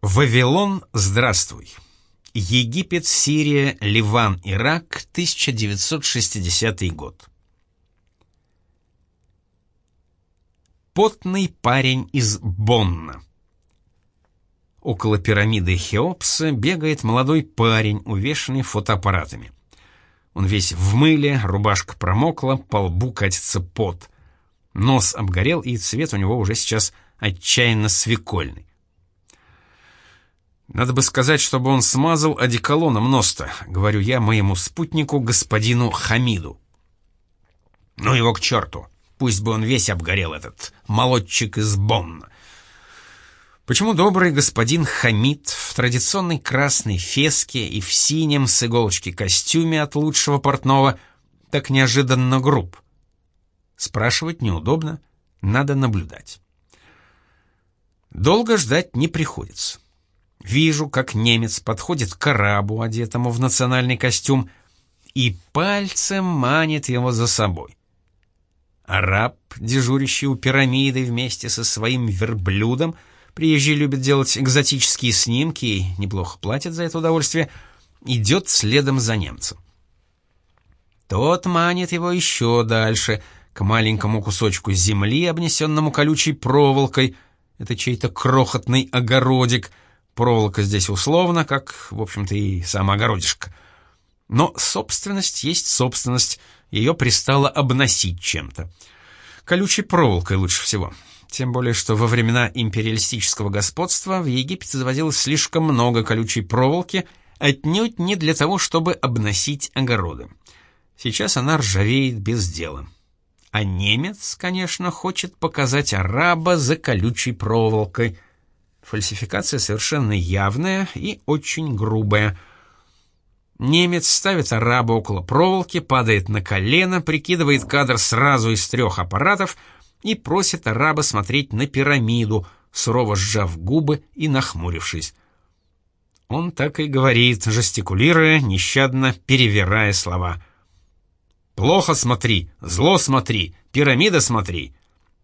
Вавилон, здравствуй. Египет, Сирия, Ливан, Ирак, 1960 год. Потный парень из Бонна. Около пирамиды Хеопса бегает молодой парень, увешанный фотоаппаратами. Он весь в мыле, рубашка промокла, по лбу катится пот. Нос обгорел, и цвет у него уже сейчас отчаянно свекольный. «Надо бы сказать, чтобы он смазал одеколоном нос-то», — говорю я моему спутнику, господину Хамиду. «Ну его к черту! Пусть бы он весь обгорел, этот молодчик из Бонна!» Почему добрый господин Хамид в традиционной красной феске и в синем с иголочки костюме от лучшего портного так неожиданно груб? Спрашивать неудобно, надо наблюдать. Долго ждать не приходится. Вижу, как немец подходит к арабу, одетому в национальный костюм, и пальцем манит его за собой. Араб, дежурящий у пирамиды вместе со своим верблюдом, приезжие любят делать экзотические снимки и неплохо платят за это удовольствие, идет следом за немцем. Тот манит его еще дальше, к маленькому кусочку земли, обнесенному колючей проволокой. Это чей-то крохотный огородик. Проволока здесь условно, как, в общем-то, и сам огородишко. Но собственность есть собственность, ее пристало обносить чем-то. Колючей проволокой лучше всего. Тем более, что во времена империалистического господства в Египте заводилось слишком много колючей проволоки, отнюдь не для того, чтобы обносить огороды. Сейчас она ржавеет без дела. А немец, конечно, хочет показать араба за колючей проволокой. Фальсификация совершенно явная и очень грубая. Немец ставит араба около проволоки, падает на колено, прикидывает кадр сразу из 3 аппаратов и просит араба смотреть на пирамиду, сурово сжав губы и нахмурившись. Он так и говорит, жестикулируя, нещадно перевирая слова. «Плохо смотри, зло смотри, пирамида смотри».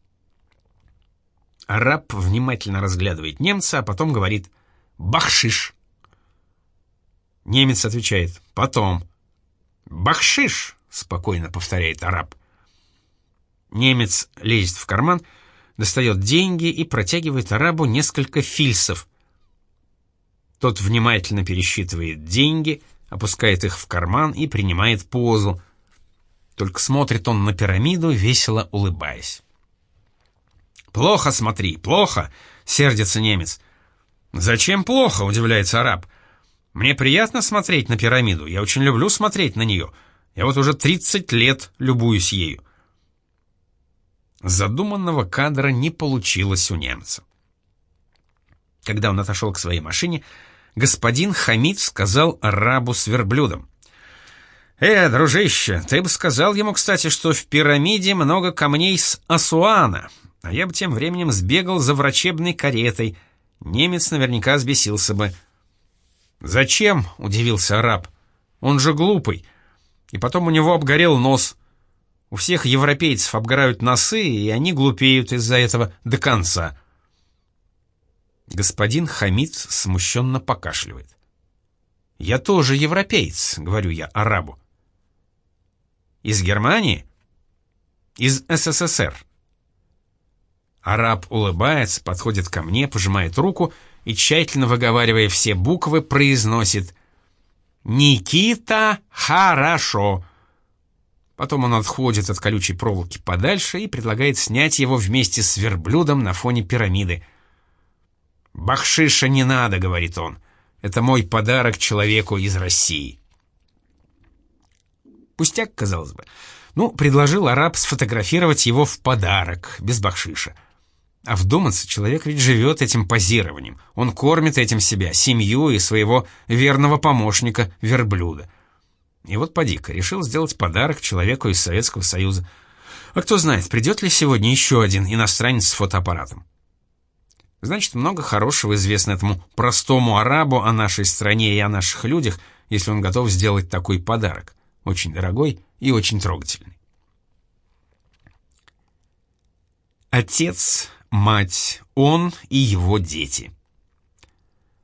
Араб внимательно разглядывает немца, а потом говорит «бахшиш». Немец отвечает «потом». «Бахшиш», — спокойно повторяет араб. Немец лезет в карман, достает деньги и протягивает арабу несколько фильсов. Тот внимательно пересчитывает деньги, опускает их в карман и принимает позу. Только смотрит он на пирамиду, весело улыбаясь. «Плохо смотри, плохо!» — сердится немец. «Зачем плохо?» — удивляется араб. «Мне приятно смотреть на пирамиду, я очень люблю смотреть на нее. Я вот уже 30 лет любуюсь ею». Задуманного кадра не получилось у немца. Когда он отошел к своей машине, господин Хамид сказал арабу с верблюдом: дружище, ты бы сказал ему, кстати, что в пирамиде много камней с Асуана, а я бы тем временем сбегал за врачебной каретой. Немец наверняка взбесился бы». «Зачем?» — удивился араб. «Он же глупый. И потом у него обгорел нос. У всех европейцев обгорают носы, и они глупеют из-за этого до конца». Господин Хамид смущенно покашливает. «Я тоже европеец», — говорю я арабу. «Из Германии?» «Из СССР». Араб улыбается, подходит ко мне, пожимает руку и, тщательно выговаривая все буквы, произносит «Никита, хорошо». Потом он отходит от колючей проволоки подальше и предлагает снять его вместе с верблюдом на фоне пирамиды. «Бахшиша не надо», — говорит он. «Это мой подарок человеку из России». Пустяк, казалось бы. Предложил араб сфотографировать его в подарок, без бахшиша. А вдуматься, человек ведь живет этим позированием. Он кормит этим себя, семью и своего верного помощника, верблюда. И вот поди-ка, решил сделать подарок человеку из Советского Союза. А кто знает, придет ли сегодня еще один иностранец с фотоаппаратом. Значит, много хорошего известно этому простому арабу о нашей стране и о наших людях, если он готов сделать такой подарок. Очень дорогой и очень трогательный. Отец, мать, он и его дети.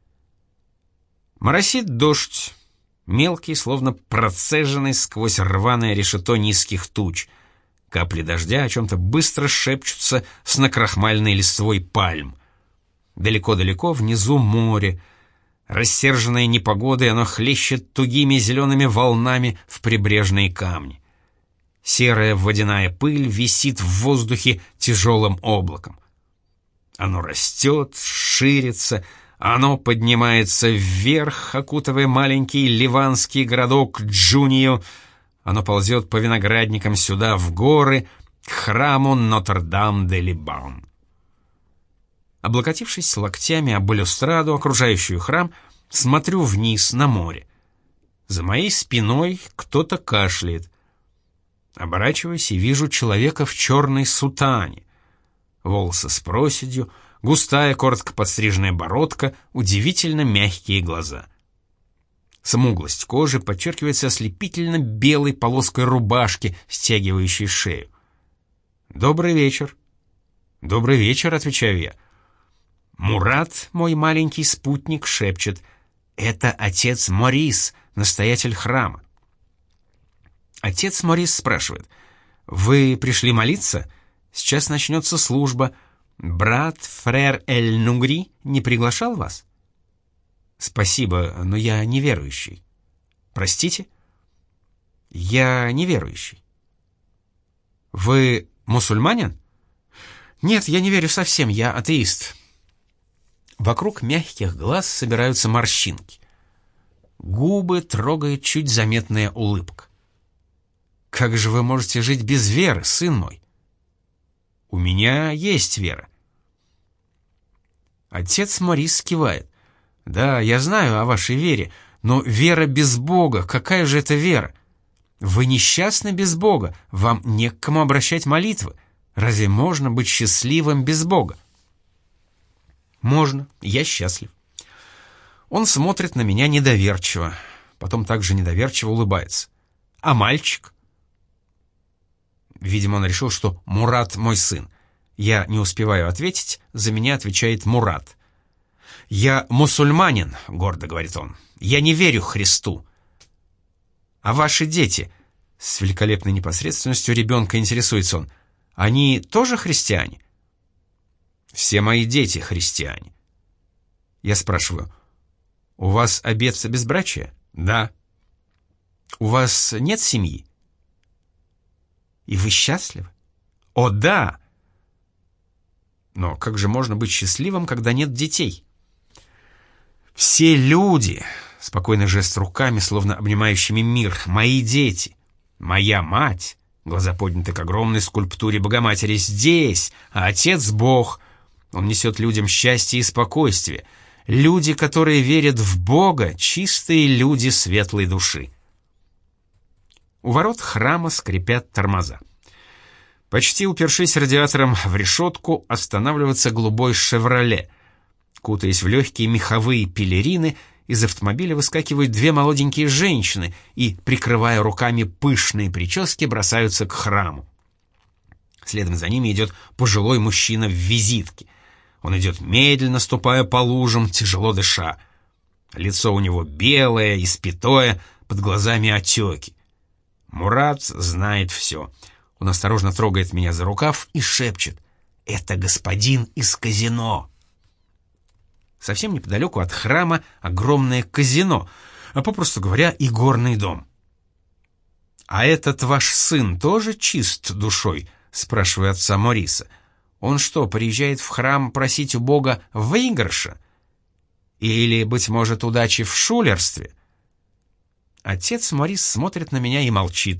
Моросит дождь, мелкий, словно процеженный сквозь рваное решето низких туч. Капли дождя о чем-то быстро шепчутся с накрахмальной листвой пальм. Далеко-далеко внизу море. Рассерженное непогодой, оно хлещет тугими зелеными волнами в прибрежные камни. Серая водяная пыль висит в воздухе тяжелым облаком. Оно растет, ширится, оно поднимается вверх, окутывая маленький ливанский городок Джунию. Оно ползет по виноградникам сюда, в горы, к храму Нотр-Дам-де-Либан. Облокотившись локтями об балюстраду, окружающую храм, смотрю вниз на море. За моей спиной кто-то кашляет. Оборачиваюсь и вижу человека в черной сутане. Волосы с проседью, густая, коротко подстриженная бородка, удивительно мягкие глаза. Смуглость кожи подчеркивается ослепительно белой полоской рубашки, стягивающей шею. «Добрый вечер». «Добрый вечер», — отвечаю я. Мурат, мой маленький спутник, шепчет: «Это отец Морис, настоятель храма». Отец Морис спрашивает: «Вы пришли молиться? Сейчас начнется служба. Брат фрер Эль-Нугри не приглашал вас?» «Спасибо, но я неверующий». «Простите?» «Я неверующий». «Вы мусульманин?» «Нет, я не верю совсем, я атеист». Вокруг мягких глаз собираются морщинки. Губы трогает чуть заметная улыбка. «Как же вы можете жить без веры, сын мой?» «У меня есть вера». Отец Морис кивает. «Да, я знаю о вашей вере, но вера без Бога, какая же это вера? Вы несчастны без Бога, вам не к кому обращать молитвы. Разве можно быть счастливым без Бога?» «Можно, я счастлив». Он смотрит на меня недоверчиво, потом также недоверчиво улыбается. «А мальчик?» Видимо, он решил, что Мурат мой сын. Я не успеваю ответить, за меня отвечает Мурат. «Я мусульманин», — гордо говорит он. «Я не верю Христу». «А ваши дети?» — с великолепной непосредственностью ребенка интересуется он. «Они тоже христиане?» «Все мои дети христиане». Я спрашиваю: «У вас обет безбрачия?» «Да». «У вас нет семьи?» «И вы счастливы?» «О, да!» «Но как же можно быть счастливым, когда нет детей?» «Все люди», — спокойный жест руками, словно обнимающими мир, — «мои дети, моя мать», глаза подняты к огромной скульптуре Богоматери, «здесь, а Отец Бог, Он несет людям счастье и спокойствие. Люди, которые верят в Бога, чистые люди светлой души». У ворот храма скрипят тормоза. Почти упершись радиатором в решетку, останавливается голубой «Шевроле». Кутаясь в легкие меховые пелерины, из автомобиля выскакивают две молоденькие женщины и, прикрывая руками пышные прически, бросаются к храму. Следом за ними идет пожилой мужчина в визитке. Он идет медленно, ступая по лужам, тяжело дыша. Лицо у него белое, испятое, под глазами отеки. Мурат знает все. Он осторожно трогает меня за рукав и шепчет: «Это господин из казино». Совсем неподалеку от храма огромное казино, а попросту говоря, игорный дом. «А этот ваш сын тоже чист душой?» — спрашиваю отца Мориса. «Он что, приезжает в храм просить у Бога выигрыша? Или, быть может, удачи в шулерстве?» Отец Морис смотрит на меня и молчит.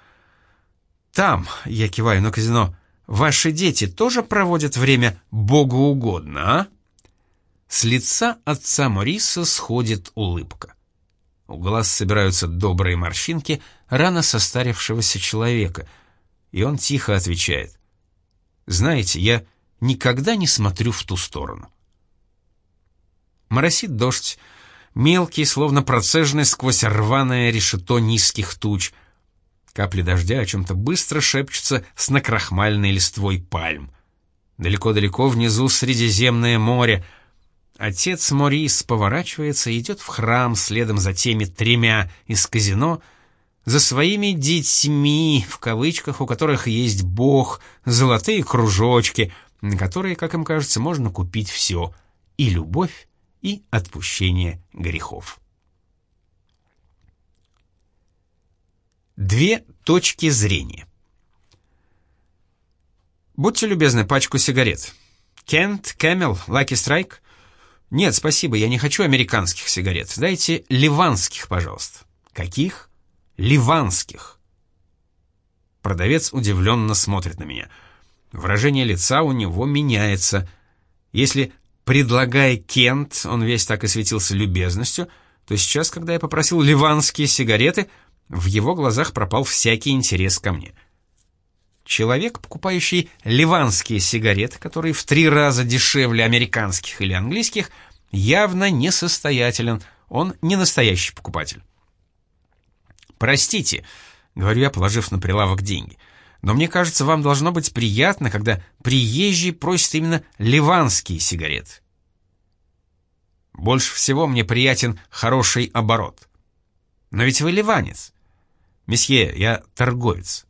«Там, — я киваю на казино, — ваши дети тоже проводят время богоугодно, а?» С лица отца Мориса сходит улыбка. У глаз собираются добрые морщинки рано состарившегося человека, и он тихо отвечает: «Знаете, я никогда не смотрю в ту сторону». Моросит дождь, мелкий, словно процеженный сквозь рваное решето низких туч. Капли дождя о чем-то быстро шепчутся с накрахмальной листвой пальм. Далеко-далеко внизу Средиземное море. отец Морис поворачивается и идет в храм следом за теми 3 из казино, за своими «детьми», в кавычках, у которых есть Бог, золотые кружочки, на которые, как им кажется, можно купить все — и любовь, и отпущение грехов. 2 точки зрения. Будьте любезны, пачку сигарет. Кент, Кэмел, Лаки Страйк? Нет, спасибо, я не хочу американских сигарет. Дайте ливанских, пожалуйста. Каких? Ливанских. Продавец удивленно смотрит на меня. Выражение лица у него меняется. Если, предлагая Кент, он весь так и светился любезностью, то сейчас, когда я попросил ливанские сигареты, в его глазах пропал всякий интерес ко мне. Человек, покупающий ливанские сигареты, которые в 3 раза дешевле американских или английских, явно несостоятелен, он не настоящий покупатель. «Простите», — говорю я, положив на прилавок деньги, «но мне кажется, вам должно быть приятно, когда приезжий просит именно ливанские сигареты». Больше всего мне приятен хороший оборот. Но ведь вы ливанец. Месье, я торговец.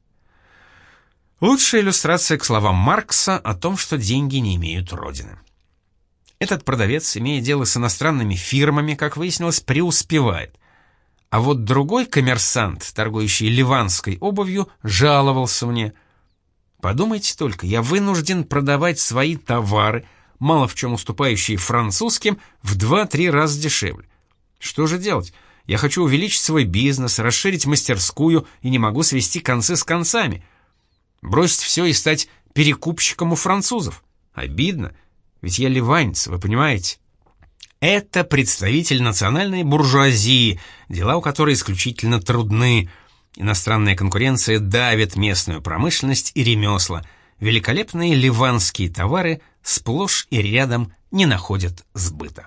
Лучшая иллюстрация к словам Маркса о том, что деньги не имеют родины. Этот продавец, имея дело с иностранными фирмами, как выяснилось, преуспевает. А вот другой коммерсант, торгующий ливанской обувью, жаловался мне. Подумайте только, я вынужден продавать свои товары, мало в чем уступающие французским, в 2-3 раза дешевле. Что же делать? Я хочу увеличить свой бизнес, расширить мастерскую и не могу свести концы с концами. Бросить все и стать перекупщиком у французов. Обидно, ведь я ливанец, вы понимаете? Это представитель национальной буржуазии, дела у которой исключительно трудны. Иностранная конкуренция давит местную промышленность и ремесла. Великолепные ливанские товары сплошь и рядом не находят сбыта.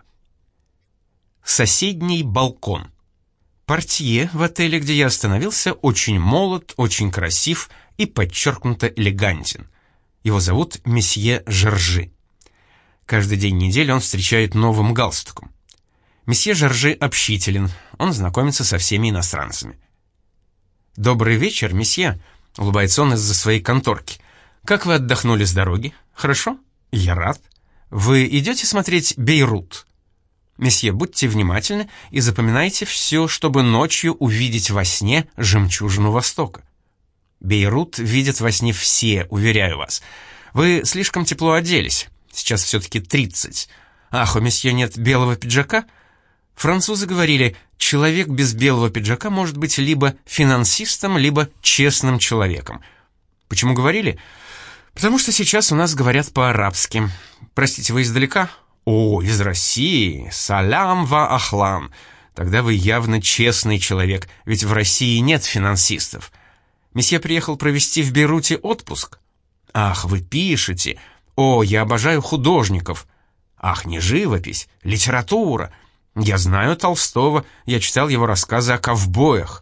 Соседний балкон. Портье в отеле, где я остановился, очень молод, очень красив и подчеркнуто элегантен. Его зовут месье Жоржи. Каждый день недели он встречает новым галстуком. Месье Жоржи общителен, он знакомится со всеми иностранцами. «Добрый вечер, месье», — улыбается он из-за своей конторки. «Как вы отдохнули с дороги? Хорошо? Я рад. Вы идете смотреть Бейрут? Месье, будьте внимательны и запоминайте все, чтобы ночью увидеть во сне жемчужину Востока. Бейрут видят во сне все, уверяю вас. Вы слишком тепло оделись. Сейчас все-таки 30. Ах, у месье нет белого пиджака? Французы говорили, человек без белого пиджака может быть либо финансистом, либо честным человеком. Почему говорили? Потому что сейчас у нас говорят по-арабски. Простите, вы издалека? О, из России. Салям ва ахлам. Тогда вы явно честный человек, ведь в России нет финансистов. Месье приехал провести в Бейруте отпуск. Ах, вы пишете. О, я обожаю художников. Ах, не живопись, литература. Я знаю Толстого, я читал его рассказы о ковбоях.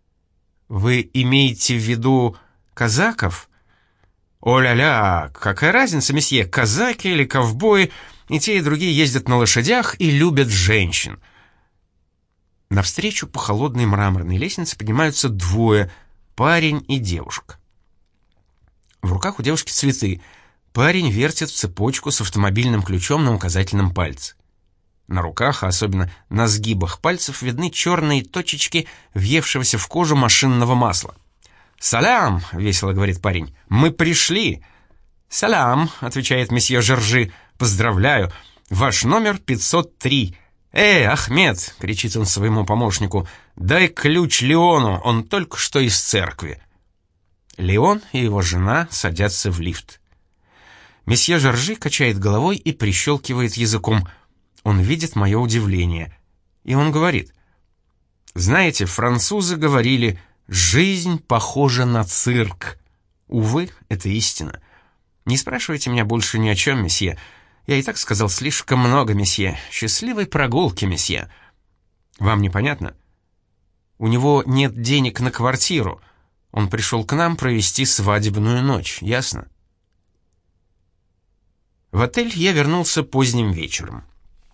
Вы имеете в виду казаков? О-ля-ля, какая разница, месье, казаки или ковбои, и те, и другие ездят на лошадях и любят женщин. Навстречу по холодной мраморной лестнице поднимаются 2, парень и девушка. В руках у девушки цветы. Парень вертит цепочку с автомобильным ключом на указательном пальце. На руках, а особенно на сгибах пальцев, видны черные точечки въевшегося в кожу машинного масла. «Салям!» — весело говорит парень. «Мы пришли!» «Салям!» — отвечает месье Жоржи. «Поздравляю! Ваш номер 503!» Ахмед!» — кричит он своему помощнику. «Дай ключ Леону, он только что из церкви!» Леон и его жена садятся в лифт. Месье Жоржи качает головой и прищелкивает языком. Он видит мое удивление. И он говорит: «Знаете, французы говорили, жизнь похожа на цирк. Увы, это истина. Не спрашивайте меня больше ни о чем, месье. Я и так сказал слишком много, месье. Счастливой прогулки, месье. Вам непонятно? У него нет денег на квартиру. Он пришел к нам провести свадебную ночь, ясно?» В отель я вернулся поздним вечером.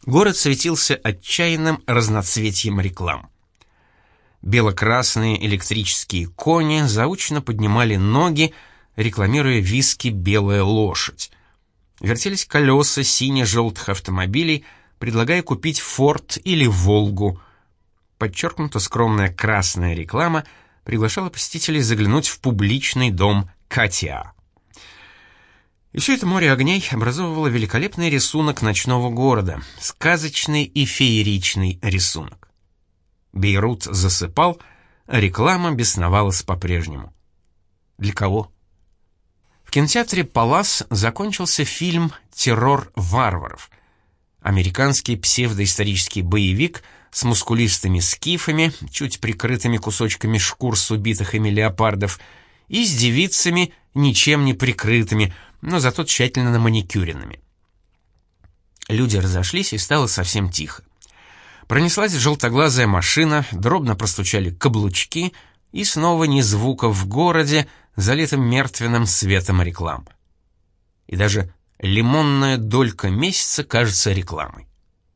Город светился отчаянным разноцветием реклам. Бело-красные электрические кони заучно поднимали ноги, рекламируя виски «Белая лошадь». Вертелись колеса сине-желтых автомобилей, предлагая купить «Форд» или «Волгу». Подчеркнуто скромная красная реклама приглашала посетителей заглянуть в публичный дом Катя. И все это море огней образовывало великолепный рисунок ночного города, сказочный и фееричный рисунок. Бейрут засыпал, а реклама бесновалась по-прежнему. Для кого? В кинотеатре «Палас» закончился фильм «Террор варваров». Американский псевдоисторический боевик с мускулистыми скифами, чуть прикрытыми кусочками шкур с убитых ими леопардов, и с девицами, ничем не прикрытыми, но зато тщательно наманикюренными. Люди разошлись, и стало совсем тихо. Пронеслась желтоглазая машина, дробно простучали каблучки, и снова ни звука в городе, залитым мертвенным светом реклам. И даже лимонная долька месяца кажется рекламой.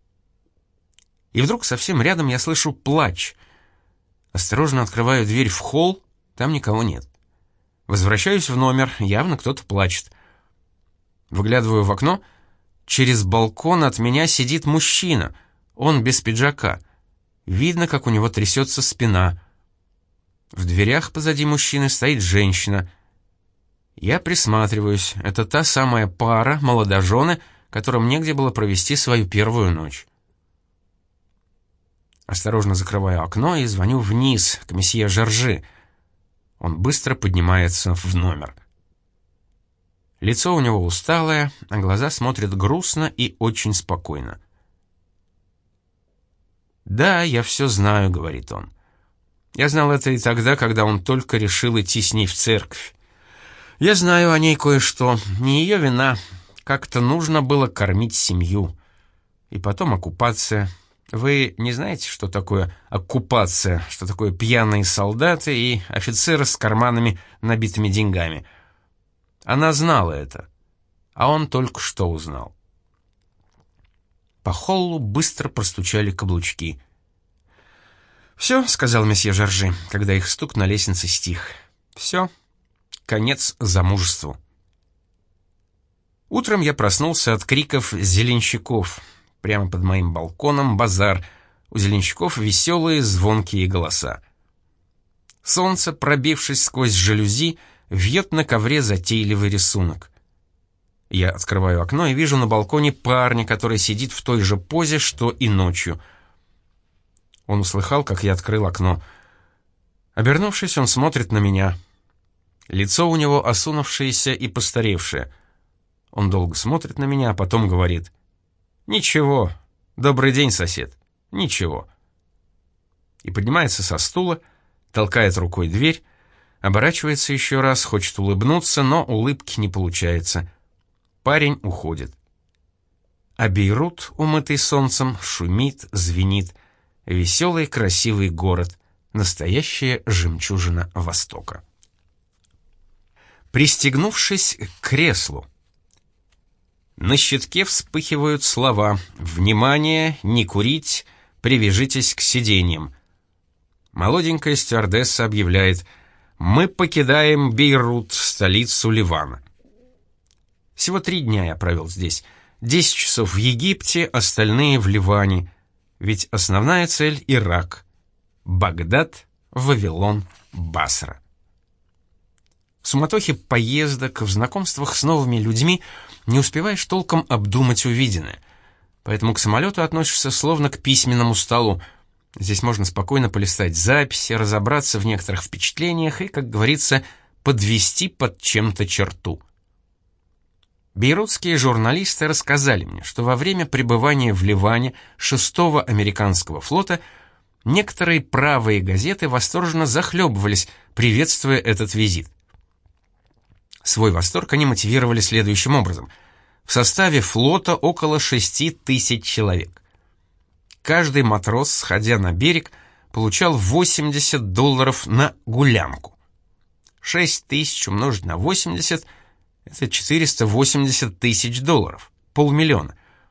И вдруг совсем рядом я слышу плач. Осторожно открываю дверь в холл, там никого нет. Возвращаюсь в номер, явно кто-то плачет. Выглядываю в окно, через балкон от меня сидит мужчина, он без пиджака. Видно, как у него трясется спина. В дверях позади мужчины стоит женщина. Я присматриваюсь, это та самая пара, молодожены, которым негде было провести свою первую ночь. Осторожно закрываю окно и звоню вниз, к месье Жоржи. Он быстро поднимается в номер. Лицо у него усталое, а глаза смотрят грустно и очень спокойно. «Да, я все знаю», — говорит он. «Я знал это и тогда, когда он только решил идти с ней в церковь. Я знаю о ней кое-что, не ее вина. Как-то нужно было кормить семью. И потом оккупация. Вы не знаете, что такое оккупация, что такое пьяные солдаты и офицеры с карманами, набитыми деньгами? Она знала это, а он только что узнал». По холлу быстро простучали каблучки. «Все», — сказал месье Жоржи, когда их стук на лестнице стих. «Все. Конец замужеству». Утром я проснулся от криков зеленщиков. Прямо под моим балконом базар. У зеленщиков веселые звонкие голоса. Солнце, пробившись сквозь жалюзи, вьет на ковре затейливый рисунок. Я открываю окно и вижу на балконе парня, который сидит в той же позе, что и ночью. Он услыхал, как я открыл окно. Обернувшись, он смотрит на меня. Лицо у него осунувшееся и постаревшее. Он долго смотрит на меня, а потом говорит: «Ничего. Добрый день, сосед. Ничего». И поднимается со стула, толкает рукой дверь, оборачивается еще раз, хочет улыбнуться, но улыбки не получается. Парень уходит. А Бейрут, умытый солнцем, шумит, звенит. Веселый, красивый город. Настоящая жемчужина Востока. Пристегнувшись к креслу. На щитке вспыхивают слова: «Внимание! Не курить! Привяжитесь к сиденьям!» Молоденькая стюардесса объявляет: «Мы покидаем Бейрут, столицу Ливана». Всего 3 дня я провел здесь. 10 часов в Египте, остальные в Ливане. Ведь основная цель — Ирак. Багдад, Вавилон, Басра. В суматохе поездок, в знакомствах с новыми людьми не успеваешь толком обдумать увиденное. Поэтому к самолету относишься словно к письменному столу. Здесь можно спокойно полистать записи, разобраться в некоторых впечатлениях и, как говорится, подвести под чем-то черту. Бейрутские журналисты рассказали мне, что во время пребывания в Ливане 6-го американского флота некоторые правые газеты восторженно захлебывались, приветствуя этот визит. Свой восторг они мотивировали следующим образом. В составе флота около 6 тысяч человек. Каждый матрос, сходя на берег, получал $80 на гулянку. 6 тысяч умножить на 80 — это $480 тысяч, $500 000.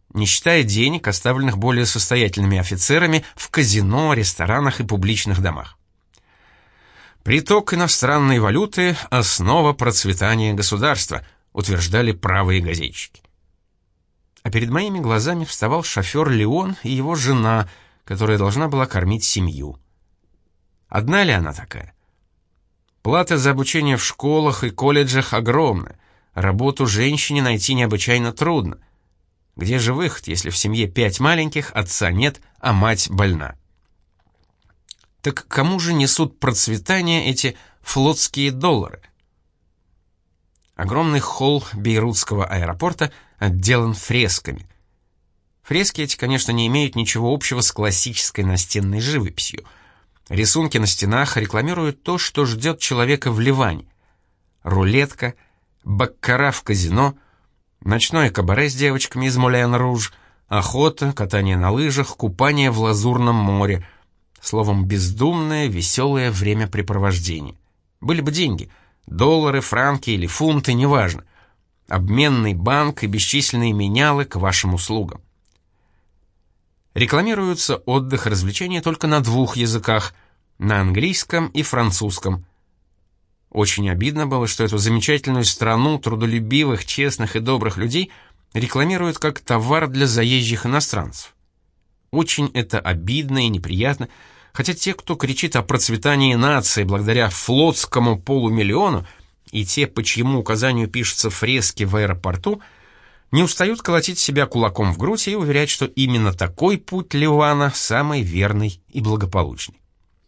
не считая денег, оставленных более состоятельными офицерами в казино, ресторанах и публичных домах. Приток иностранной валюты – основа процветания государства, утверждали правые газетчики. А перед моими глазами вставал шофер Леон и его жена, которая должна была кормить семью. Одна ли она такая? Плата за обучение в школах и колледжах огромна, работу женщине найти необычайно трудно. Где же выход, если в семье 5 маленьких, отца нет, а мать больна? Так кому же несут процветание эти флотские доллары? Огромный холл Бейрутского аэропорта отделан фресками. Фрески эти, конечно, не имеют ничего общего с классической настенной живописью. Рисунки на стенах рекламируют то, что ждет человека в Ливане. Рулетка, баккара в казино, ночное кабаре с девочками из Мулен-Руж, охота, катание на лыжах, купание в Лазурном море. Словом, бездумное, веселое времяпрепровождение. Были бы деньги — доллары, франки или фунты, неважно. Обменный банк и бесчисленные менялы к вашим услугам. Рекламируются отдых и развлечения только на 2 языках — на английском и французском. Очень обидно было, что эту замечательную страну трудолюбивых, честных и добрых людей рекламируют как товар для заезжих иностранцев. Очень это обидно и неприятно, хотя те, кто кричит о процветании нации благодаря флотскому полумиллиону, и те, по чьему указанию пишутся фрески в аэропорту, не устают колотить себя кулаком в грудь и уверять, что именно такой путь Ливана самый верный и благополучный.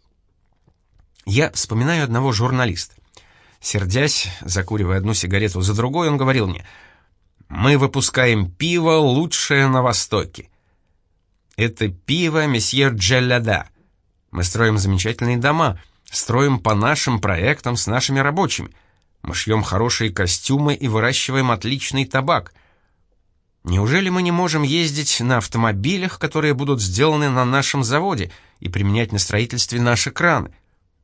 Я вспоминаю одного журналиста. Сердясь, закуривая одну сигарету за другой, он говорил мне: «Мы выпускаем пиво лучшее на Востоке. Это пиво месье Джелляда. Мы строим замечательные дома, строим по нашим проектам с нашими рабочими. Мы шьем хорошие костюмы и выращиваем отличный табак. Неужели мы не можем ездить на автомобилях, которые будут сделаны на нашем заводе, и применять на строительстве наши краны?»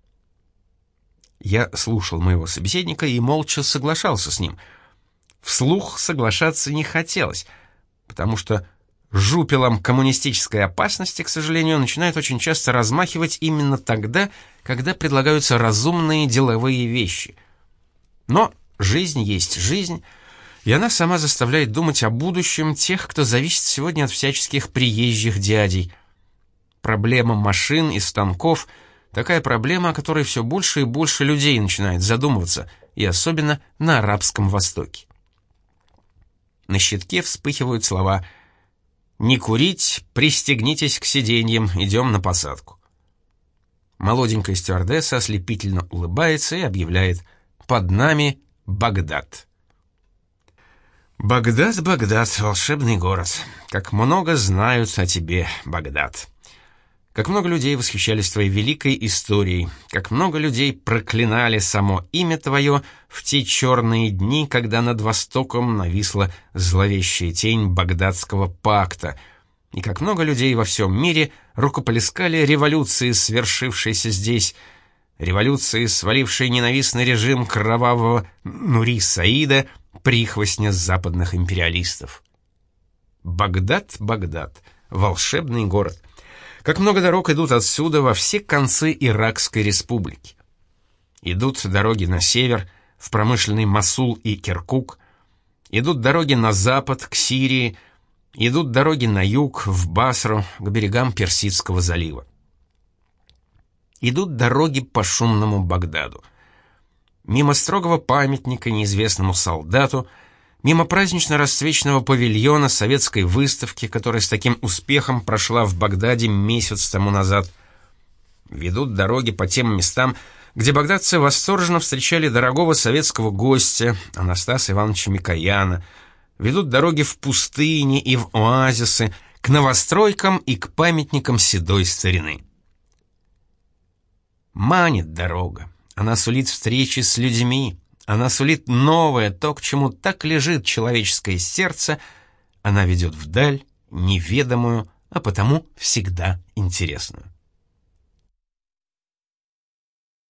Я слушал моего собеседника и молча соглашался с ним. Вслух соглашаться не хотелось, потому что жупелом коммунистической опасности, к сожалению, начинают очень часто размахивать именно тогда, когда предлагаются разумные деловые вещи. Но жизнь есть жизнь, и она сама заставляет думать о будущем тех, кто зависит сегодня от всяческих приезжих дядей. Проблема машин и станков — такая проблема, о которой все больше и больше людей начинает задумываться, и особенно на Арабском Востоке. На щитке вспыхивают слова: «Не курить, пристегнитесь к сиденьям, идем на посадку». Молоденькая стюардесса ослепительно улыбается и объявляет: «Под нами Багдад». Багдад, Багдад, волшебный город. Как много знают о тебе, Багдад. Как много людей восхищались твоей великой историей, как много людей проклинали само имя твое в те черные дни, когда над Востоком нависла зловещая тень Багдадского пакта, и как много людей во всем мире рукоплескали революции, свершившейся здесь, революции, свалившей ненавистный режим кровавого Нури Саида, прихвостня западных империалистов. Багдад, Багдад, волшебный город. Как много дорог идут отсюда во все концы Иракской республики. Идут дороги на север, в промышленный Мосул и Киркук, идут дороги на запад, к Сирии, идут дороги на юг, в Басру, к берегам Персидского залива. Идут дороги по шумному Багдаду. Мимо строгого памятника неизвестному солдату, мимо празднично-расцвеченного павильона советской выставки, которая с таким успехом прошла в Багдаде месяц тому назад. Ведут дороги по тем местам, где багдадцы восторженно встречали дорогого советского гостя Анастаса Ивановича Микояна. Ведут дороги в пустыни и в оазисы, к новостройкам и к памятникам седой старины. Манит дорога, она сулит встречи с людьми, она сулит новое, то, к чему так лежит человеческое сердце, она ведет вдаль, неведомую, а потому всегда интересную.